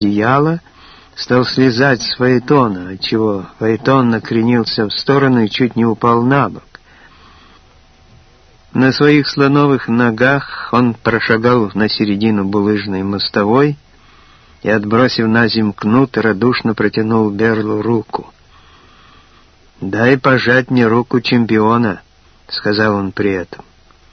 одеяла, стал слезать с фаэтона, отчего фаэтон накренился в сторону и чуть не упал на бок. На своих слоновых ногах он прошагал на середину булыжной мостовой и, отбросив на земь кнут, радушно протянул Берлу руку. «Дай пожать мне руку чемпиона», — сказал он при этом.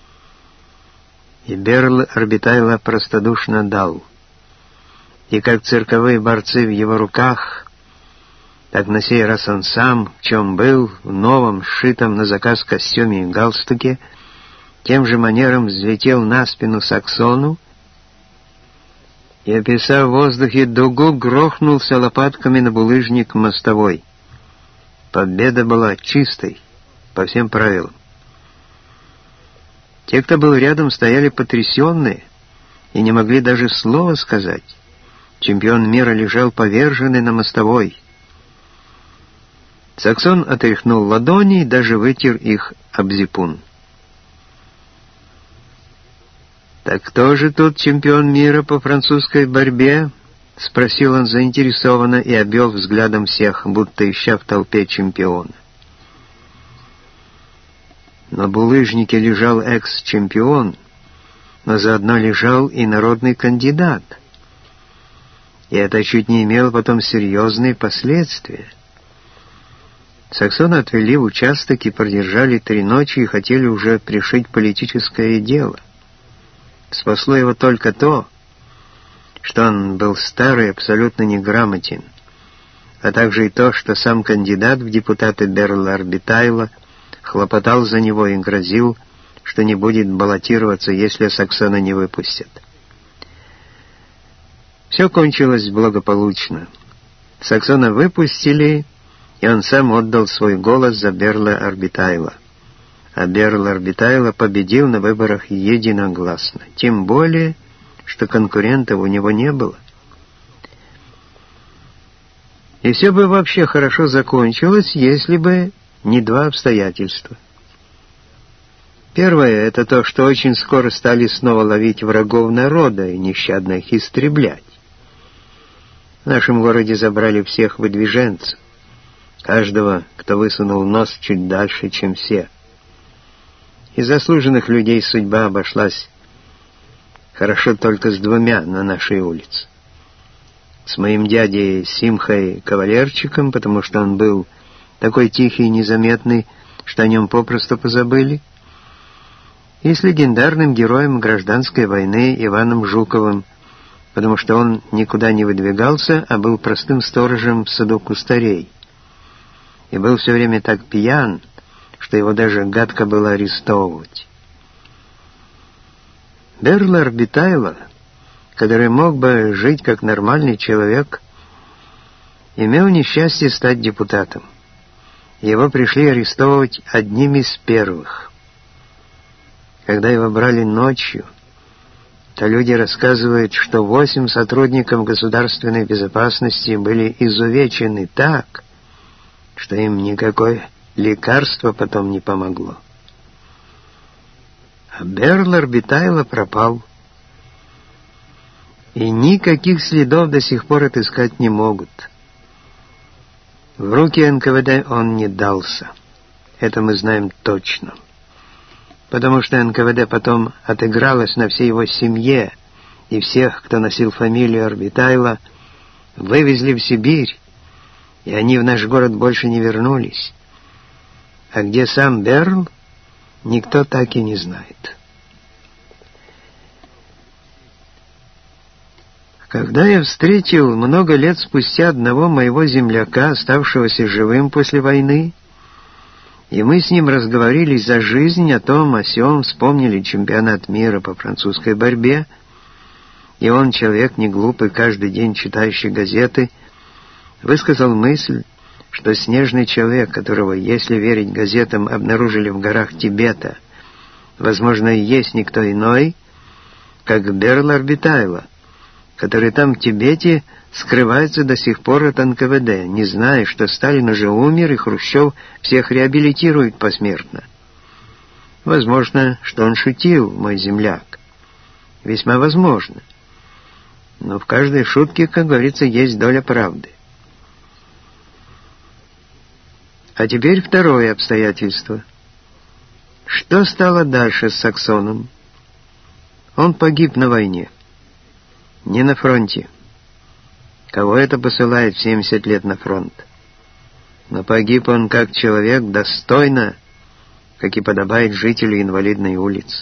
И Берл Орбитайло простодушно дал. И как цирковые борцы в его руках, так на сей раз он сам, в чем был, в новом, сшитом на заказ костюме и галстуке, тем же манером взлетел на спину Саксону и, описав в воздухе дугу, грохнулся лопатками на булыжник мостовой. Победа была чистой, по всем правилам. Те, кто был рядом, стояли потрясенные и не могли даже слова сказать. Чемпион мира лежал поверженный на мостовой. Саксон отряхнул ладони и даже вытер их об зипун. «Так кто же тут чемпион мира по французской борьбе?» — спросил он заинтересованно и обвел взглядом всех, будто ища в толпе чемпиона. На булыжнике лежал экс-чемпион, но заодно лежал и народный кандидат. И это чуть не имело потом серьезные последствия. Саксона отвели в участок и продержали 3 ночи и хотели уже пришить политическое дело. Спасло его только то, что он был старый и абсолютно неграмотен, а также и то, что сам кандидат в депутаты Берл Орбитайло хлопотал за него и грозил, что не будет баллотироваться, если Саксона не выпустят. Все кончилось благополучно. Саксона выпустили, и он сам отдал свой голос за Берла Орбитайло. А Берл Орбитайло победил на выборах единогласно. Тем более, что конкурентов у него не было. И все бы вообще хорошо закончилось, если бы не 2 обстоятельства. Первое — это то, что очень скоро стали снова ловить врагов народа и нещадно их истреблять. В нашем городе забрали всех выдвиженцев, каждого, кто высунул нос чуть дальше, чем все. Из заслуженных людей судьба обошлась хорошо только с 2 на нашей улице. С моим дядей Симхой Кавалерчиком, потому что он был такой тихий и незаметный, что о нем попросту позабыли, и с легендарным героем гражданской войны Иваном Жуковым, потому что он никуда не выдвигался, а был простым сторожем в саду кустарей. И был все время так пьян, что его даже гадко было арестовывать. Берл Орбитайло, который мог бы жить как нормальный человек, имел несчастье стать депутатом. Его пришли арестовывать одним из первых. Когда его брали ночью, то люди рассказывают, что 8 сотрудников государственной безопасности были изувечены так, что им никакое лекарство потом не помогло. А Берл Орбитайло пропал. И никаких следов до сих пор отыскать не могут. В руки НКВД он не дался. Это мы знаем точно. Потому что НКВД потом отыгралось на всей его семье, и всех, кто носил фамилию Орбитайло, вывезли в Сибирь, и они в наш город больше не вернулись. А где сам Берл, никто так и не знает. Когда я встретил много лет спустя одного моего земляка, оставшегося живым после войны, и мы с ним разговорились за жизнь, о том, о сём, вспомнили чемпионат мира по французской борьбе, и он, человек не глупый, каждый день читающий газеты, высказал мысль, что снежный человек, которого, если верить газетам, обнаружили в горах Тибета, возможно, и есть никто иной, как Берл Орбитайло, который там в Тибете скрывается до сих пор от НКВД, не зная, что Сталин уже умер и Хрущев всех реабилитирует посмертно. Возможно, что он шутил, мой земляк. Весьма возможно. Но в каждой шутке, как говорится, есть доля правды. А теперь второе обстоятельство. Что стало дальше с Саксоном? Он погиб на войне. Не на фронте. Кого это посылает в 70 лет на фронт? Но погиб он как человек достойно, как и подобает жителю инвалидной улицы.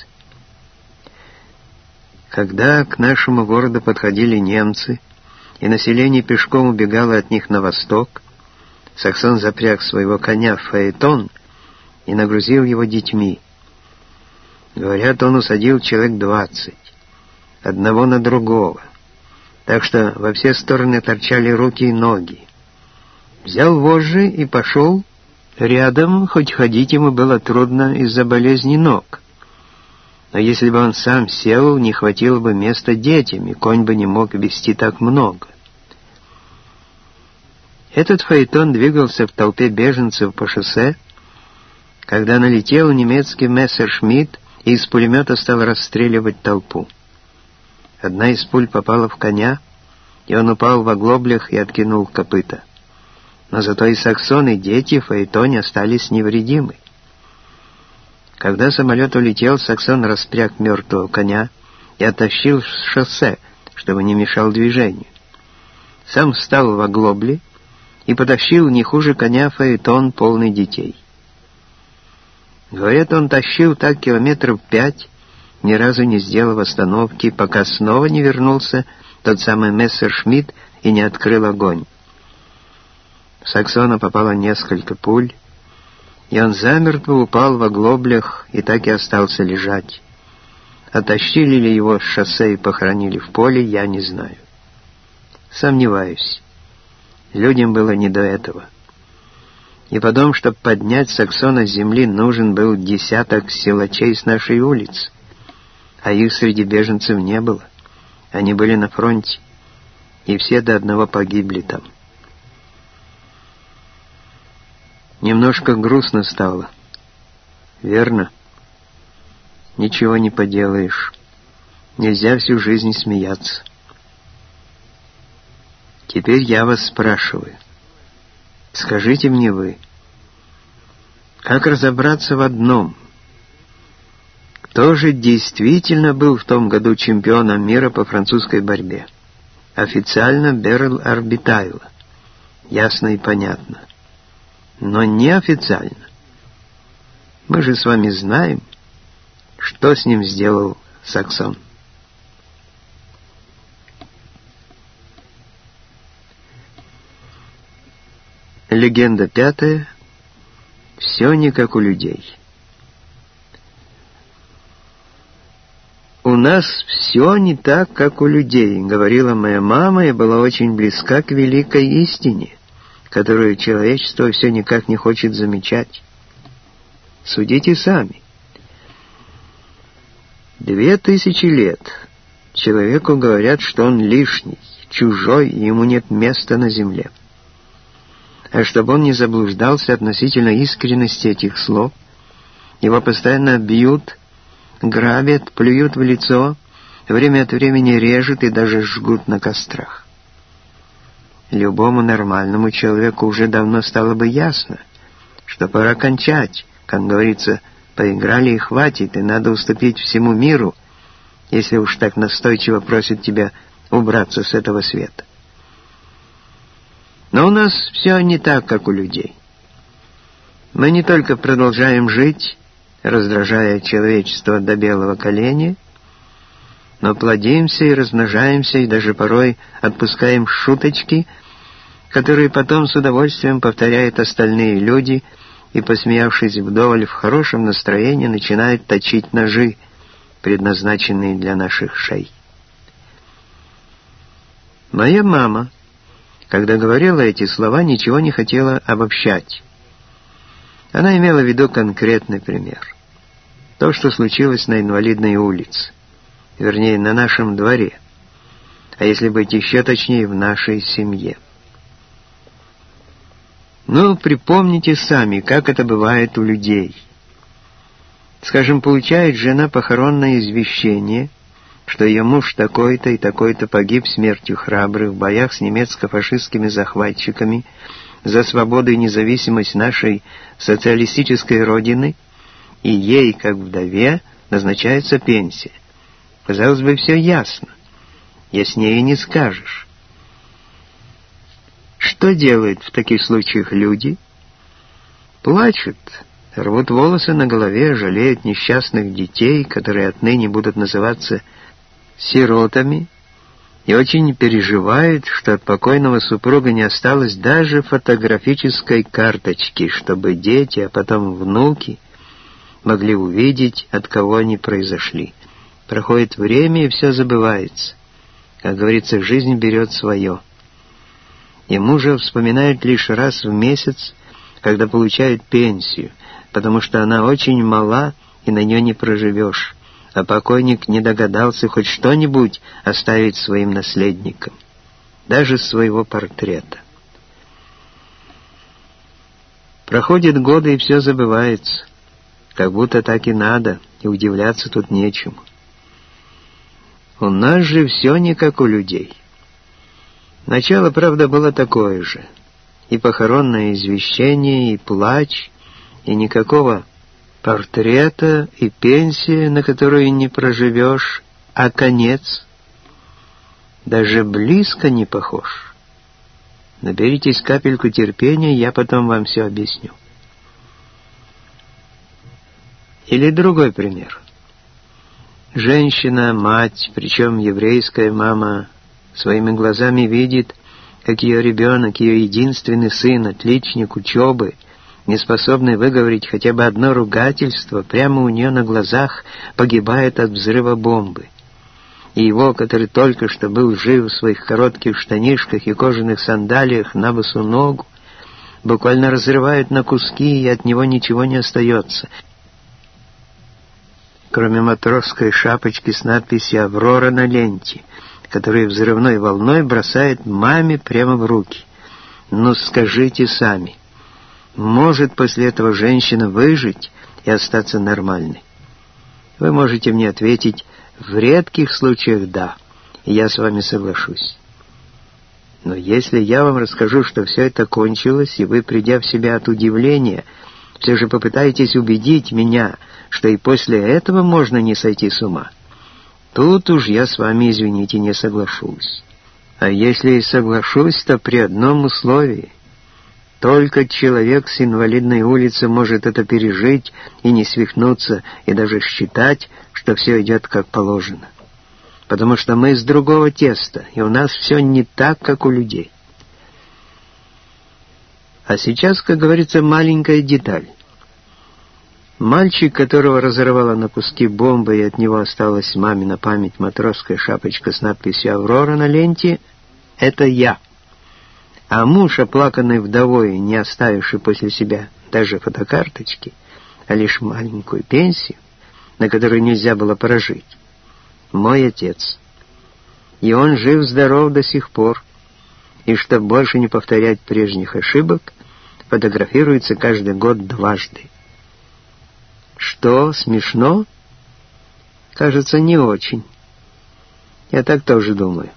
Когда к нашему городу подходили немцы, и население пешком убегало от них на восток, Саксон запряг своего коня в фаэтон и нагрузил его детьми. Говорят, он усадил человек 20, одного на другого, так что во все стороны торчали руки и ноги. Взял вожжи и пошел рядом, хоть ходить ему было трудно из-за болезни ног. Но если бы он сам сел, не хватило бы места детям, и конь бы не мог везти так много. Этот фаэтон двигался в толпе беженцев по шоссе, когда налетел немецкий мессершмитт и из пулемета стал расстреливать толпу. Одна из пуль попала в коня, и он упал в оглоблях и откинул копыта. Но зато и Саксон, и дети в фаэтоне остались невредимы. Когда самолет улетел, Саксон распряг мертвого коня и оттащил с шоссе, чтобы не мешал движению. Сам встал в оглобли и потащил не хуже коня фаэтон, полный детей. Говорят, он тащил так километров 5, ни разу не сделав остановки, пока снова не вернулся тот самый мессершмитт и не открыл огонь. В Саксона попало несколько пуль, и он замертво упал в оглоблях и так и остался лежать. Оттащили ли его с шоссе и похоронили в поле, я не знаю. Сомневаюсь. Людям было не до этого. И потом, чтобы поднять Саксона с земли, нужен был 10 силачей с нашей улицы. А их среди беженцев не было. Они были на фронте, и все до одного погибли там. Немножко грустно стало. Верно? Ничего не поделаешь. Нельзя всю жизнь смеяться. Теперь я вас спрашиваю. Скажите мне вы, как разобраться в одном? Кто же действительно был в том году чемпионом мира по французской борьбе? Официально Берл Арбитайло. Ясно и понятно. Но неофициально. Мы же с вами знаем, что с ним сделал Саксон. Легенда 5. Все не как у людей. «У нас все не так, как у людей», — говорила моя мама, и была очень близка к великой истине, которую человечество все никак не хочет замечать. Судите сами. 2000 лет человеку говорят, что он лишний, чужой, и ему нет места на земле. А чтобы он не заблуждался относительно искренности этих слов, его постоянно бьют, грабят, плюют в лицо, время от времени режут и даже жгут на кострах. Любому нормальному человеку уже давно стало бы ясно, что пора кончать, как говорится, поиграли и хватит, и надо уступить всему миру, если уж так настойчиво просят тебя убраться с этого света. Но у нас все не так, как у людей. Мы не только продолжаем жить, раздражая человечество до белого коленя, но плодимся и размножаемся, и даже порой отпускаем шуточки, которые потом с удовольствием повторяют остальные люди, и, посмеявшись вдоволь, в хорошем настроении начинают точить ножи, предназначенные для наших шей. Моя мама, когда говорила эти слова, ничего не хотела обобщать. Она имела в виду конкретный пример. То, что случилось на Инвалидной улице, вернее, на нашем дворе, а если быть еще точнее, в нашей семье. Ну, припомните сами, как это бывает у людей. Скажем, получает жена похоронное извещение, что ее муж такой-то и такой-то погиб смертью храбрых в боях с немецко-фашистскими захватчиками за свободу и независимость нашей социалистической родины, и ей, как вдове, назначается пенсия. Казалось бы, все ясно. Яснее не скажешь. Что делают в таких случаях люди? Плачут, рвут волосы на голове, жалеют несчастных детей, которые отныне будут называться сиротами, и очень переживают, что от покойного супруга не осталось даже фотографической карточки, чтобы дети, а потом внуки могли увидеть, от кого они произошли. Проходит время, и все забывается. Как говорится, жизнь берет свое. И мужа вспоминают лишь раз в месяц, когда получают пенсию, потому что она очень мала, и на нее не проживешь, а покойник не догадался хоть что-нибудь оставить своим наследникам, даже своего портрета. Проходят годы, и все забывается, как будто так и надо, и удивляться тут нечему. У нас же все не как у людей. Начало, правда, было такое же. И похоронное извещение, и плач, и никакого портрета, и пенсия, на которую не проживешь, а конец даже близко не похож. Наберитесь капельку терпения, я потом вам все объясню. Или другой пример. Женщина, мать, причем еврейская мама, своими глазами видит, как ее ребенок, ее единственный сын, отличник учебы, не способный выговорить хотя бы одно ругательство, прямо у нее на глазах погибает от взрыва бомбы. И его, который только что был жив в своих коротких штанишках и кожаных сандалиях на босу ногу, буквально разрывают на куски, и от него ничего не остается, кроме матросской шапочки с надписью «Аврора» на ленте, которую взрывной волной бросает маме прямо в руки. Ну скажите сами, может после этого женщина выжить и остаться нормальной? Вы можете мне ответить: в редких случаях да, и я с вами соглашусь. Но если я вам расскажу, что все это кончилось, и вы, придя в себя от удивления, все же попытаетесь убедить меня, что и после этого можно не сойти с ума, тут уж я с вами, извините, не соглашусь. А если и соглашусь, то при одном условии. Только человек с инвалидной улицы может это пережить и не свихнуться, и даже считать, что все идет как положено. Потому что мы из другого теста, и у нас все не так, как у людей. А сейчас, как говорится, маленькая деталь. Мальчик, которого разорвала на куски бомба, и от него осталась мамина память матросская шапочка с надписью «Аврора» на ленте, это я. А муж, оплаканный вдовой, не оставивший после себя даже фотокарточки, а лишь маленькую пенсию, на которую нельзя было прожить, мой отец. И он жив-здоров до сих пор, и чтобы больше не повторять прежних ошибок, фотографируется каждый год дважды. Что, смешно? Кажется, не очень. Я так тоже думаю.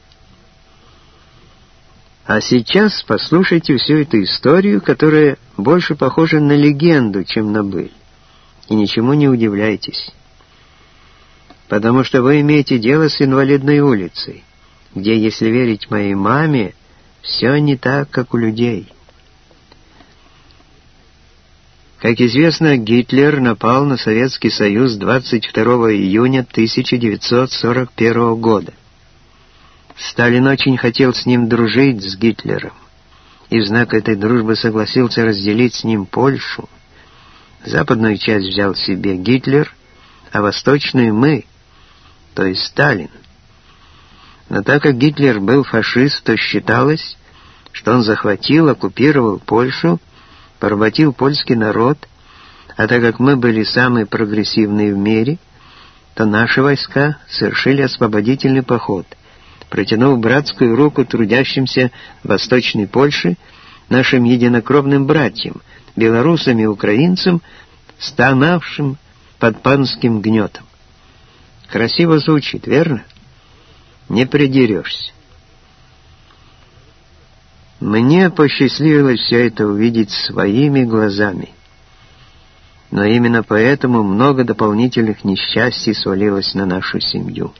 А сейчас послушайте всю эту историю, которая больше похожа на легенду, чем на быль. И ничему не удивляйтесь. Потому что вы имеете дело с инвалидной улицей, где, если верить моей маме, все не так, как у людей. Как известно, Гитлер напал на Советский Союз 22 июня 1941 года. Сталин очень хотел с ним дружить, с Гитлером, и в знак этой дружбы согласился разделить с ним Польшу. Западную часть взял себе Гитлер, а восточную мы, то есть Сталин. Но так как Гитлер был фашист, то считалось, что он захватил, оккупировал Польшу, поработил польский народ, а так как мы были самые прогрессивные в мире, то наши войска совершили освободительный поход, протянув братскую руку трудящимся Восточной Польши, нашим единокровным братьям, белорусам и украинцам, стонавшим под панским гнетом. Красиво звучит, верно? не придерешься. Мне посчастливилось все это увидеть своими глазами. Но именно поэтому много дополнительных несчастий свалилось на нашу семью.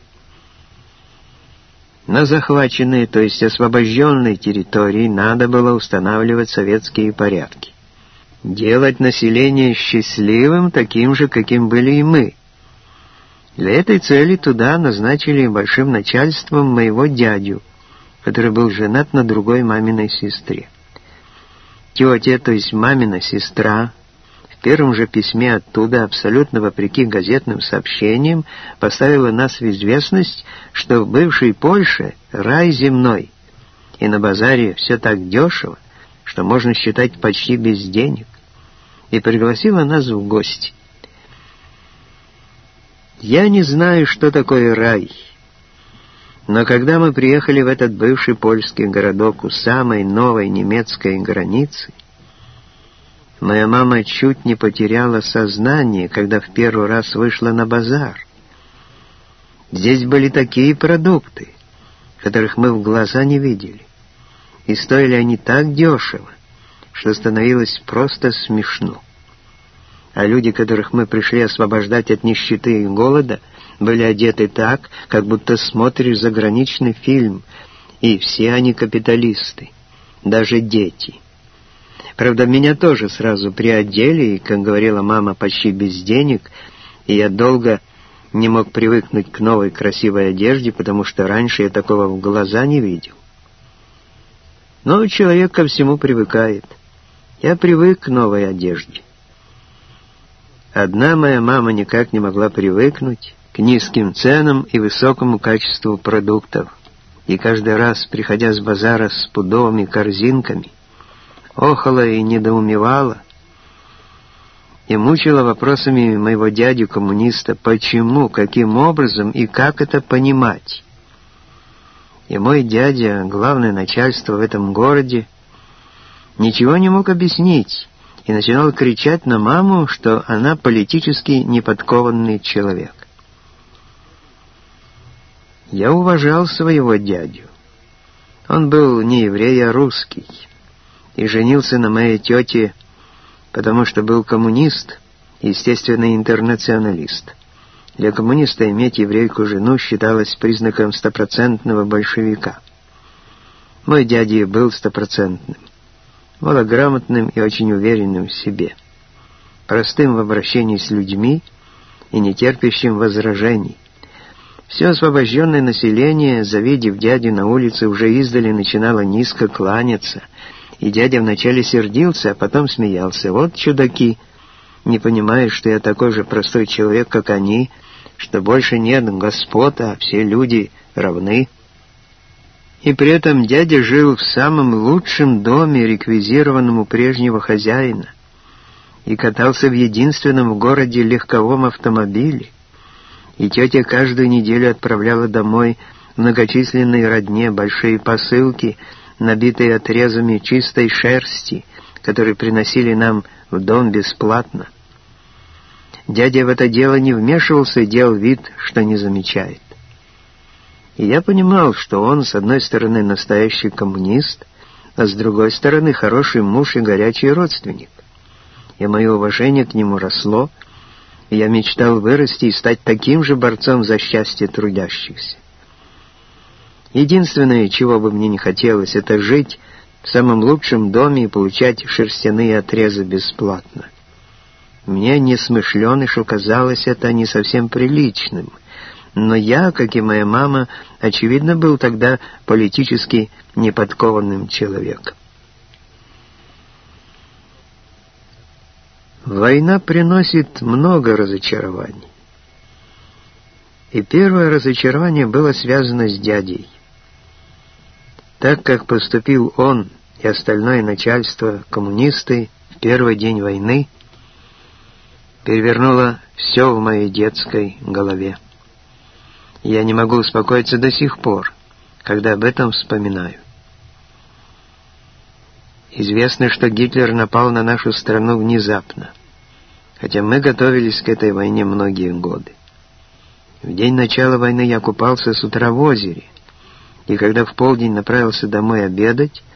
На захваченной, то есть освобожденной территории надо было устанавливать советские порядки. Делать население счастливым, таким же, каким были и мы. Для этой цели туда назначили большим начальством моего дядю, который был женат на другой маминой сестре. Тетя, то есть мамина сестра, в первом же письме оттуда, абсолютно вопреки газетным сообщениям, поставила нас в известность, что в бывшей Польше рай земной, и на базаре все так дешево, что можно считать почти без денег, и пригласила нас в гости. Я не знаю, что такое рай, но когда мы приехали в этот бывший польский городок у самой новой немецкой границы, моя мама чуть не потеряла сознание, когда в первый раз вышла на базар. Здесь были такие продукты, которых мы в глаза не видели, и стоили они так дешево, что становилось просто смешно. А люди, которых мы пришли освобождать от нищеты и голода, были одеты так, как будто смотришь заграничный фильм, и все они капиталисты, даже дети. Правда, меня тоже сразу приодели, и, как говорила мама, почти без денег, и я долго не мог привыкнуть к новой красивой одежде, потому что раньше я такого в глаза не видел. Но человек ко всему привыкает. Я привык к новой одежде. Одна моя мама никак не могла привыкнуть к низким ценам и высокому качеству продуктов, и каждый раз, приходя с базара с пудовыми корзинками, охала и недоумевала, и мучила вопросами моего дядю-коммуниста, почему, каким образом и как это понимать. И мой дядя, главное начальство в этом городе, ничего не мог объяснить, и начинал кричать на маму, что она политически неподкованный человек. Я уважал своего дядю. Он был не еврей, а русский, и женился на моей тете, потому что был коммунист, естественно, интернационалист. Для коммуниста иметь еврейку жену считалось признаком стопроцентного большевика. Мой дядя был стопроцентным, малограмотным и очень уверенным в себе, простым в обращении с людьми и нетерпящим возражений. Все освобожденное население, завидев дядю на улице, уже издали начинало низко кланяться, и дядя вначале сердился, а потом смеялся. Вот чудаки, не понимают, что я такой же простой человек, как они, что больше нет господ, а все люди равны. И при этом дядя жил в самом лучшем доме, реквизированном у прежнего хозяина, и катался в единственном в городе легковом автомобиле, и тетя каждую неделю отправляла домой многочисленной родне большие посылки, набитые отрезами чистой шерсти, которые приносили нам в дом бесплатно. Дядя в это дело не вмешивался и делал вид, что не замечает. И я понимал, что он, с одной стороны, настоящий коммунист, а с другой стороны, хороший муж и горячий родственник. И мое уважение к нему росло, и я мечтал вырасти и стать таким же борцом за счастье трудящихся. Единственное, чего бы мне не хотелось, это жить в самом лучшем доме и получать шерстяные отрезы бесплатно. Мне, несмышленышу, казалось это не совсем приличным, но я, как и моя мама, очевидно, был тогда политически неподкованным человеком. Война приносит много разочарований. И первое разочарование было связано с дядей. Так как поступил он и остальное начальство, коммунисты, в первый день войны, перевернуло все в моей детской голове. Я не могу успокоиться до сих пор, когда об этом вспоминаю. Известно, что Гитлер напал на нашу страну внезапно, хотя мы готовились к этой войне многие годы. В день начала войны я купался с утра в озере, и когда в полдень направился домой обедать,